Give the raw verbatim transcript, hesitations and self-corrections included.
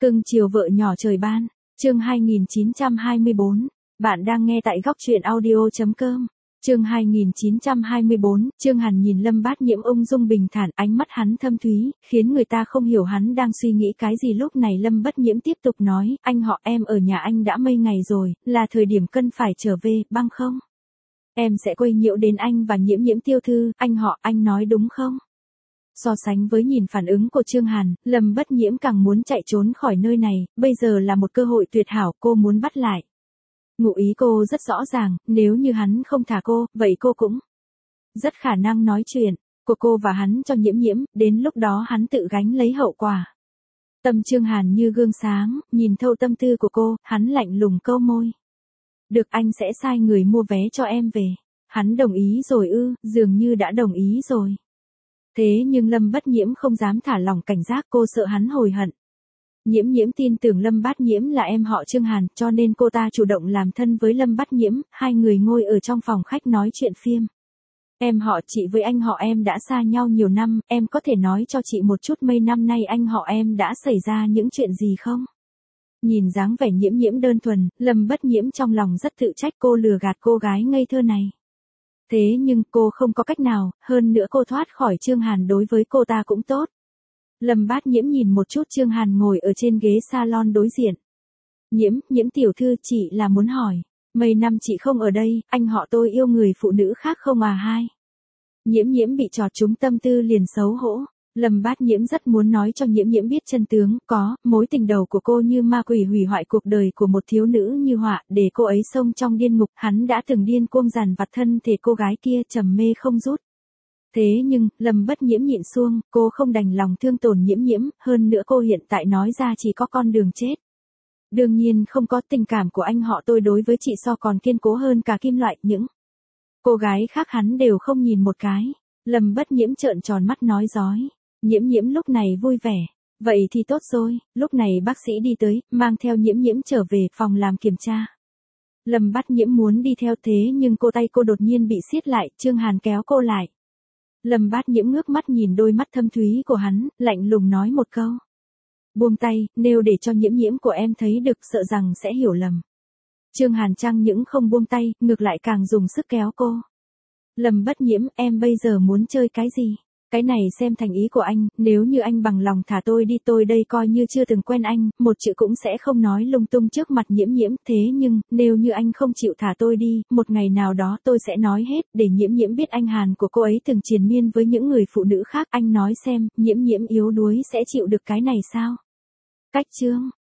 Cưng chiều vợ nhỏ trời ban, chương hai nghìn chín trăm hai mươi bốn. Bạn đang nghe tại góc truyện audio chấm com. Chương hai nghìn chín trăm hai mươi bốn, Trương Hàn nhìn Lâm Bát Nhiễm ung dung bình thản, ánh mắt hắn thâm thúy, khiến người ta không hiểu hắn đang suy nghĩ cái gì. Lúc này Lâm Bát Nhiễm tiếp tục nói, anh họ em ở nhà anh đã mấy ngày rồi, là thời điểm cần phải trở về, băng không? Em sẽ quấy nhiễu đến anh và Nhiễm Nhiễm tiểu thư, anh họ, anh nói đúng không? So sánh với nhìn phản ứng của Trương Hàn, Lâm Bát Nhiễm càng muốn chạy trốn khỏi nơi này, bây giờ là một cơ hội tuyệt hảo, cô muốn bắt lại. Ngụ ý cô rất rõ ràng, nếu như hắn không thả cô, vậy cô cũng rất khả năng nói chuyện của cô và hắn cho Nhiễm Nhiễm, đến lúc đó hắn tự gánh lấy hậu quả. Tâm Trương Hàn như gương sáng, nhìn thâu tâm tư của cô, hắn lạnh lùng câu môi. Được, anh sẽ sai người mua vé cho em về. Hắn đồng ý rồi ư? Dường như đã đồng ý rồi. Thế nhưng Lâm Bát Nhiễm không dám thả lỏng cảnh giác, cô sợ hắn hối hận. Nhiễm Nhiễm tin tưởng Lâm Bát Nhiễm là em họ Trương Hàn, cho nên cô ta chủ động làm thân với Lâm Bát Nhiễm, hai người ngồi ở trong phòng khách nói chuyện phiếm. Em họ chị với anh họ em đã xa nhau nhiều năm, em có thể nói cho chị một chút mấy năm nay anh họ em đã xảy ra những chuyện gì không? Nhìn dáng vẻ Nhiễm Nhiễm đơn thuần, Lâm Bát Nhiễm trong lòng rất tự trách cô lừa gạt cô gái ngây thơ này. Thế nhưng cô không có cách nào, hơn nữa cô thoát khỏi Trương Hàn đối với cô ta cũng tốt. Lâm Bát Nhiễm nhìn một chút Trương Hàn ngồi ở trên ghế salon đối diện. Nhiễm, Nhiễm tiểu thư, chị là muốn hỏi, mấy năm chị không ở đây, anh họ tôi yêu người phụ nữ khác không à hai? Nhiễm Nhiễm bị chọt trúng tâm tư liền xấu hổ. Lâm Bát Nhiễm rất muốn nói cho Nhiễm Nhiễm biết chân tướng, có, mối tình đầu của cô như ma quỷ hủy hoại cuộc đời của một thiếu nữ như họa, để cô ấy xông trong điên ngục, hắn đã từng điên cuồng dằn vặt thân thể cô gái kia trầm mê không rút. Thế nhưng, Lâm Bát Nhiễm nhịn xuông, cô không đành lòng thương tổn Nhiễm Nhiễm, hơn nữa cô hiện tại nói ra chỉ có con đường chết. Đương nhiên không có, tình cảm của anh họ tôi đối với chị so còn kiên cố hơn cả kim loại, những cô gái khác hắn đều không nhìn một cái. Lâm Bát Nhiễm trợn tròn mắt nói dối. Nhiễm Nhiễm lúc này vui vẻ. Vậy thì tốt rồi, lúc này bác sĩ đi tới, mang theo Nhiễm Nhiễm trở về phòng làm kiểm tra. Lâm Bát Nhiễm muốn đi theo thế nhưng cô tay cô đột nhiên bị siết lại, Trương Hàn kéo cô lại. Lâm Bát Nhiễm ngước mắt nhìn đôi mắt thâm thúy của hắn, lạnh lùng nói một câu. Buông tay, nếu để cho Nhiễm Nhiễm của em thấy được sợ rằng sẽ hiểu lầm. Trương Hàn chẳng những không buông tay, ngược lại càng dùng sức kéo cô. Lâm Bát Nhiễm, em bây giờ muốn chơi cái gì? Cái này xem thành ý của anh, nếu như anh bằng lòng thả tôi đi, tôi đây coi như chưa từng quen anh, một chữ cũng sẽ không nói lung tung trước mặt Nhiễm Nhiễm, thế nhưng, nếu như anh không chịu thả tôi đi, một ngày nào đó tôi sẽ nói hết, để Nhiễm Nhiễm biết anh Hàn của cô ấy từng triền miên với những người phụ nữ khác, anh nói xem, Nhiễm Nhiễm yếu đuối sẽ chịu được cái này sao? Cách chương